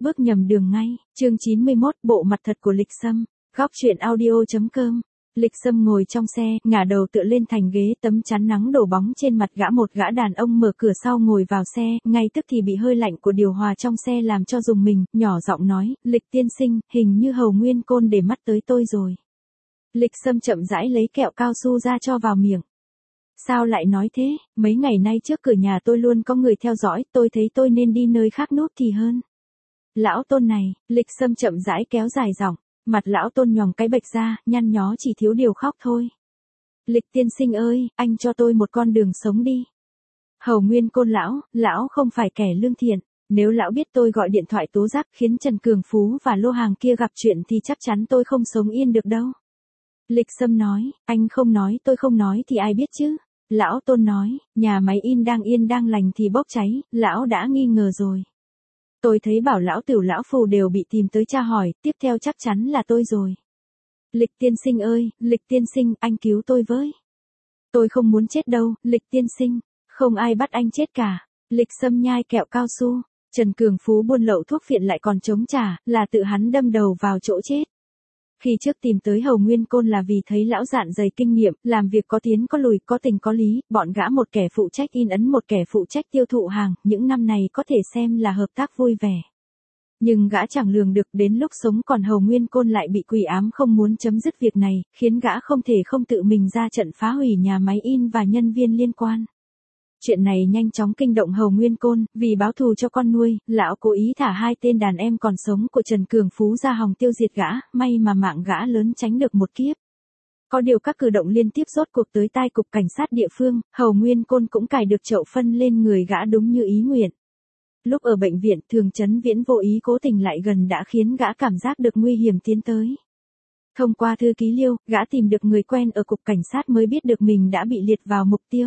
bước nhầm đường ngay. Chương 91, bộ mặt thật của Lịch Sâm. Góc truyện audio.com. Lịch Sâm ngồi trong xe, ngả đầu tựa lên thành ghế, tấm chắn nắng đổ bóng trên mặt gã. Một gã đàn ông mở cửa sau ngồi vào xe, ngay tức thì bị hơi lạnh của điều hòa trong xe làm cho rùng mình, nhỏ giọng nói, Lịch tiên sinh, hình như Hầu Nguyên Côn để mắt tới tôi rồi. Lịch Sâm chậm rãi lấy kẹo cao su ra cho vào miệng. Sao lại nói thế, mấy ngày nay trước cửa nhà tôi luôn có người theo dõi, tôi thấy tôi nên đi nơi khác núp thì hơn. Lão Tôn này, Lịch Sâm chậm rãi kéo dài giọng, mặt lão Tôn nhòm cái bệch ra, nhăn nhó chỉ thiếu điều khóc thôi. Lịch tiên sinh ơi, anh cho tôi một con đường sống đi. Hầu Nguyên Côn lão không phải kẻ lương thiện, nếu lão biết tôi gọi điện thoại tố giác khiến Trần Cường Phú và lô hàng kia gặp chuyện thì chắc chắn tôi không sống yên được đâu. Lịch Sâm nói, anh không nói tôi không nói thì ai biết chứ. Lão Tôn nói, nhà máy in đang yên đang lành thì bốc cháy, lão đã nghi ngờ rồi. Tôi thấy bảo lão Tiểu lão Phù đều bị tìm tới tra hỏi, tiếp theo chắc chắn là tôi rồi. Lịch tiên sinh ơi, Lịch tiên sinh, anh cứu tôi với. Tôi không muốn chết đâu, Lịch tiên sinh, không ai bắt anh chết cả. Lịch Sâm nhai kẹo cao su, Trần Cường Phú buôn lậu thuốc phiện lại còn chống trả, là tự hắn đâm đầu vào chỗ chết. Khi trước tìm tới Hầu Nguyên Côn là vì thấy lão dạn dày kinh nghiệm, làm việc có tiến có lùi, có tình có lý, bọn gã một kẻ phụ trách in ấn một kẻ phụ trách tiêu thụ hàng, những năm này có thể xem là hợp tác vui vẻ. Nhưng gã chẳng lường được đến lúc sống còn Hầu Nguyên Côn lại bị quỷ ám không muốn chấm dứt việc này, khiến gã không thể không tự mình ra trận phá hủy nhà máy in và nhân viên liên quan. Chuyện này nhanh chóng kinh động Hầu Nguyên Côn, vì báo thù cho con nuôi, lão cố ý thả hai tên đàn em còn sống của Trần Cường Phú ra hòng tiêu diệt gã, may mà mạng gã lớn tránh được một kiếp. Có điều các cử động liên tiếp rốt cuộc tới tai cục cảnh sát địa phương, Hầu Nguyên Côn cũng cài được chậu phân lên người gã đúng như ý nguyện. Lúc ở bệnh viện, Thường Chấn Viễn vô ý cố tình lại gần đã khiến gã cảm giác được nguy hiểm tiến tới. Thông qua thư ký Liêu, gã tìm được người quen ở cục cảnh sát mới biết được mình đã bị liệt vào mục tiêu.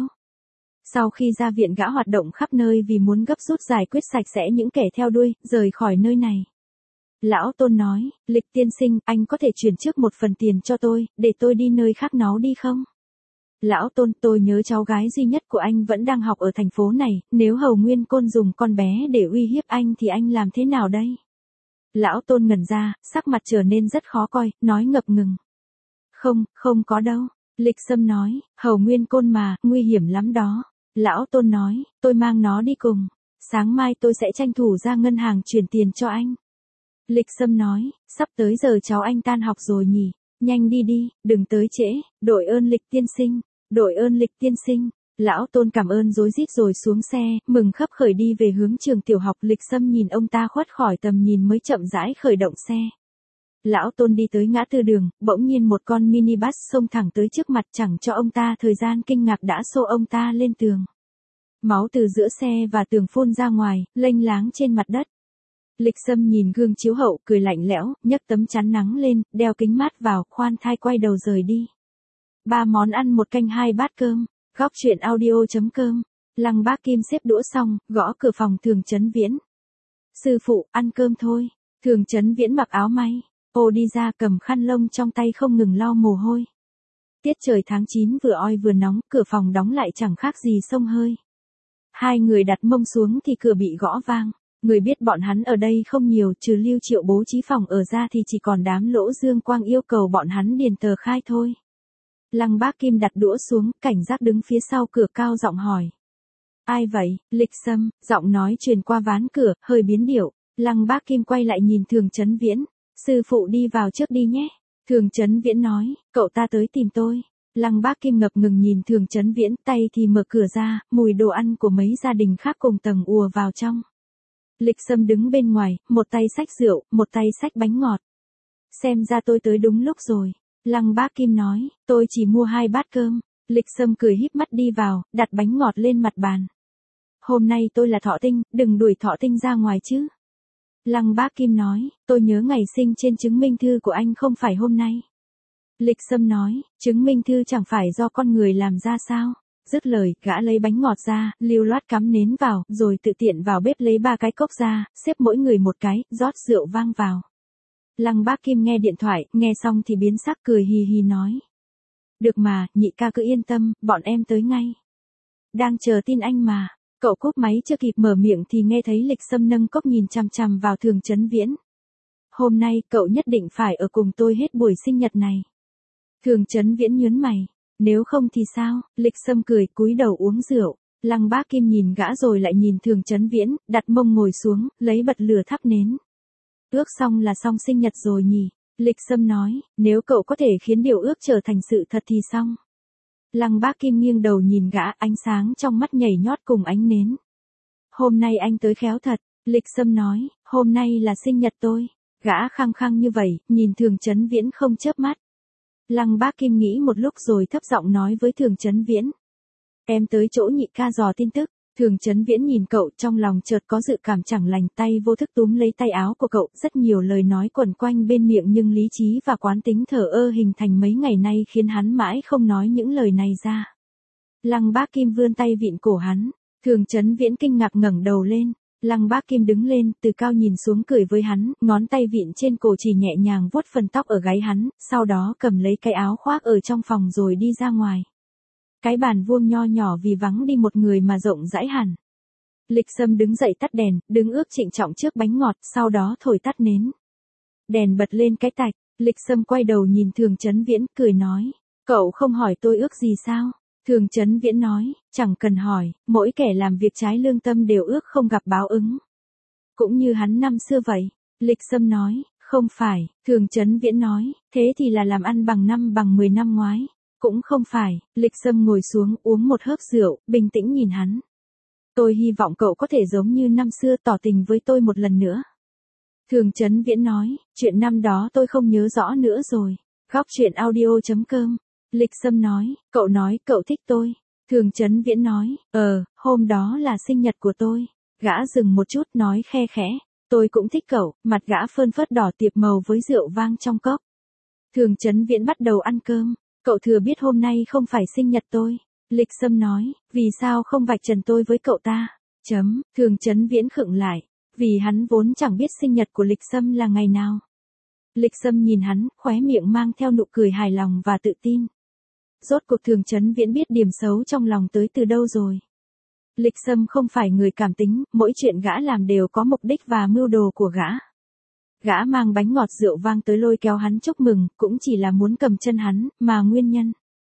Sau khi ra viện gã hoạt động khắp nơi vì muốn gấp rút giải quyết sạch sẽ những kẻ theo đuôi, rời khỏi nơi này. Lão Tôn nói, Lịch tiên sinh, anh có thể chuyển trước một phần tiền cho tôi, để tôi đi nơi khác náu đi không? Lão Tôn, tôi nhớ cháu gái duy nhất của anh vẫn đang học ở thành phố này, nếu Hầu Nguyên Côn dùng con bé để uy hiếp anh thì anh làm thế nào đây? Lão Tôn ngẩn ra, sắc mặt trở nên rất khó coi, nói ngập ngừng. Không có đâu. Lịch Sâm nói, Hầu Nguyên Côn mà, nguy hiểm lắm đó. Lão Tôn nói, tôi mang nó đi cùng. Sáng mai tôi sẽ tranh thủ ra ngân hàng chuyển tiền cho anh. Lịch Sâm nói, sắp tới giờ cháu anh tan học rồi nhỉ. Nhanh đi đi, đừng tới trễ. Đội ơn Lịch tiên sinh. Đội ơn Lịch tiên sinh. Lão Tôn cảm ơn rối rít rồi xuống xe, mừng khấp khởi đi về hướng trường tiểu học. Lịch Sâm nhìn ông ta khuất khỏi tầm nhìn mới chậm rãi khởi động xe. Lão Tôn đi tới ngã tư đường, bỗng nhiên một con minibus xông thẳng tới trước mặt, chẳng cho ông ta thời gian kinh ngạc đã xô ông ta lên tường. Máu từ giữa xe và tường phun ra ngoài, lênh láng trên mặt đất. Lịch Sâm nhìn gương chiếu hậu, cười lạnh lẽo, nhấc tấm chắn nắng lên, đeo kính mát vào, khoan thai quay đầu rời đi. 3 món ăn 1 canh 2 bát cơm. Góc truyện audio.com. Lăng Bác Kim xếp đũa xong, gõ cửa phòng Thường Chấn Viễn. Sư phụ, ăn cơm thôi. Thường Chấn Viễn mặc áo may. Ô đi ra cầm khăn lông trong tay không ngừng lau mồ hôi. Tiết trời tháng 9 vừa oi vừa nóng, cửa phòng đóng lại chẳng khác gì xông hơi. Hai người đặt mông xuống thì cửa bị gõ vang. Người biết bọn hắn ở đây không nhiều, trừ Lưu Triệu bố trí phòng ở ra thì chỉ còn đám Lỗ Dương Quang yêu cầu bọn hắn điền tờ khai thôi. Lăng Bác Kim đặt đũa xuống, cảnh giác đứng phía sau cửa cao giọng hỏi. Ai vậy? Lịch Sâm, giọng nói truyền qua ván cửa, hơi biến điệu. Lăng Bác Kim quay lại nhìn Thường Chấn Viễn. Sư phụ đi vào trước đi nhé. Thường Chấn Viễn nói, cậu ta tới tìm tôi. Lăng Bác Kim ngập ngừng nhìn Thường Chấn Viễn, tay thì mở cửa ra, mùi đồ ăn của mấy gia đình khác cùng tầng ùa vào trong. Lịch Sâm đứng bên ngoài, một tay xách rượu, một tay xách bánh ngọt. Xem ra tôi tới đúng lúc rồi. Lăng Bác Kim nói, tôi chỉ mua 2 bát cơm. Lịch Sâm cười híp mắt đi vào, đặt bánh ngọt lên mặt bàn. Hôm nay tôi là Thọ Tinh, đừng đuổi Thọ Tinh ra ngoài chứ. Lăng Bác Kim nói, tôi nhớ ngày sinh trên chứng minh thư của anh không phải hôm nay. Lịch Sâm nói, chứng minh thư chẳng phải do con người làm ra sao? Dứt lời, gã lấy bánh ngọt ra, lưu loát cắm nến vào, rồi tự tiện vào bếp lấy 3 cái cốc ra, xếp mỗi người một cái, rót rượu vang vào. Lăng Bác Kim nghe điện thoại, nghe xong thì biến sắc cười hì hì nói. Được mà, nhị ca cứ yên tâm, bọn em tới ngay. Đang chờ tin anh mà. Cậu cúp máy chưa kịp mở miệng thì nghe thấy Lịch Sâm nâng cốc nhìn chằm chằm vào Thường Chấn Viễn. Hôm nay cậu nhất định phải ở cùng tôi hết buổi sinh nhật này. Thường Chấn Viễn nhớn mày. Nếu không thì sao? Lịch Sâm cười cúi đầu uống rượu. Lăng Bác Kim nhìn gã rồi lại nhìn Thường Chấn Viễn, đặt mông ngồi xuống, lấy bật lửa thắp nến. Ước xong là xong sinh nhật rồi nhỉ? Lịch Sâm nói, nếu cậu có thể khiến điều ước trở thành sự thật thì xong. Lăng Bác Kim nghiêng đầu nhìn gã, ánh sáng trong mắt nhảy nhót cùng ánh nến. Hôm nay anh tới khéo thật, Lịch Sâm nói, hôm nay là sinh nhật tôi. Gã khăng khăng như vậy, nhìn Thường Chấn Viễn không chớp mắt. Lăng Bác Kim nghĩ một lúc rồi thấp giọng nói với Thường Chấn Viễn. Em tới chỗ nhị ca dò tin tức. Thường Chấn Viễn nhìn cậu, trong lòng chợt có dự cảm chẳng lành, tay vô thức túm lấy tay áo của cậu, rất nhiều lời nói quẩn quanh bên miệng nhưng lý trí và quán tính thờ ơ hình thành mấy ngày nay khiến hắn mãi không nói những lời này ra. Lăng Bác Kim vươn tay vịn cổ hắn, Thường Chấn Viễn kinh ngạc ngẩng đầu lên, Lăng Bác Kim đứng lên, từ cao nhìn xuống cười với hắn, ngón tay vịn trên cổ chỉ nhẹ nhàng vuốt phần tóc ở gáy hắn, sau đó cầm lấy cái áo khoác ở trong phòng rồi đi ra ngoài. Cái bàn vuông nho nhỏ vì vắng đi một người mà rộng rãi hẳn. Lịch Sâm đứng dậy tắt đèn, đứng ước trịnh trọng trước bánh ngọt, sau đó thổi tắt nến. Đèn bật lên cái tạch, Lịch Sâm quay đầu nhìn Thường Chấn Viễn, cười nói, cậu không hỏi tôi ước gì sao? Thường Chấn Viễn nói, chẳng cần hỏi, mỗi kẻ làm việc trái lương tâm đều ước không gặp báo ứng. Cũng như hắn năm xưa vậy. Lịch Sâm nói, không phải, Thường Chấn Viễn nói, thế thì là làm ăn bằng 10 năm ngoái. Cũng không phải, Lịch Sâm ngồi xuống uống một hớp rượu, bình tĩnh nhìn hắn. Tôi hy vọng cậu có thể giống như năm xưa tỏ tình với tôi một lần nữa. Thường Chấn Viễn nói, chuyện năm đó tôi không nhớ rõ nữa rồi. Góc chuyện audio.com. Lịch Sâm nói cậu thích tôi. Thường Chấn Viễn nói, hôm đó là sinh nhật của tôi. Gã dừng một chút nói khe khẽ, tôi cũng thích cậu, mặt gã phơn phớt đỏ tiệp màu với rượu vang trong cốc. Thường Chấn Viễn bắt đầu ăn cơm. Cậu thừa biết hôm nay không phải sinh nhật tôi. Lịch Sâm nói, vì sao không vạch trần tôi với cậu ta? Thường Chấn Viễn khựng lại. Vì hắn vốn chẳng biết sinh nhật của Lịch Sâm là ngày nào. Lịch Sâm nhìn hắn, khóe miệng mang theo nụ cười hài lòng và tự tin. Rốt cuộc Thường Chấn Viễn biết điểm xấu trong lòng tới từ đâu rồi. Lịch Sâm không phải người cảm tính, mỗi chuyện gã làm đều có mục đích và mưu đồ của gã. Gã mang bánh ngọt rượu vang tới lôi kéo hắn chúc mừng, cũng chỉ là muốn cầm chân hắn, mà nguyên nhân.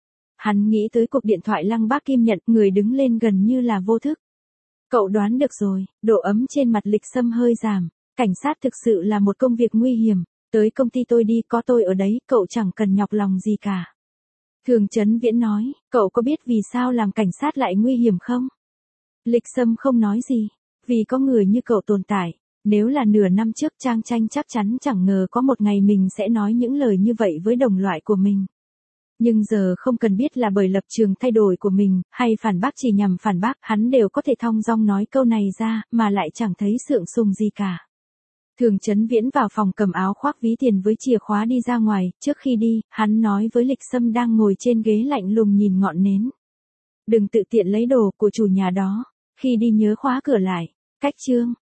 Hắn nghĩ tới cuộc điện thoại Lăng Bác Kim nhận, người đứng lên gần như là vô thức. Cậu đoán được rồi, độ ấm trên mặt Lịch Sâm hơi giảm. Cảnh sát thực sự là một công việc nguy hiểm. Tới công ty tôi đi, có tôi ở đấy, cậu chẳng cần nhọc lòng gì cả. Thường Chấn Viễn nói, cậu có biết vì sao làm cảnh sát lại nguy hiểm không? Lịch Sâm không nói gì. Vì có người như cậu tồn tại. Nếu là nửa năm trước Trang Tranh chắc chắn chẳng ngờ có một ngày mình sẽ nói những lời như vậy với đồng loại của mình. Nhưng giờ không cần biết là bởi lập trường thay đổi của mình, hay phản bác chỉ nhằm phản bác, hắn đều có thể thong dong nói câu này ra, mà lại chẳng thấy sượng sùng gì cả. Thường Chấn Viễn vào phòng cầm áo khoác ví tiền với chìa khóa đi ra ngoài, trước khi đi, hắn nói với Lịch Sâm đang ngồi trên ghế lạnh lùng nhìn ngọn nến. Đừng tự tiện lấy đồ của chủ nhà đó, khi đi nhớ khóa cửa lại. Cách chương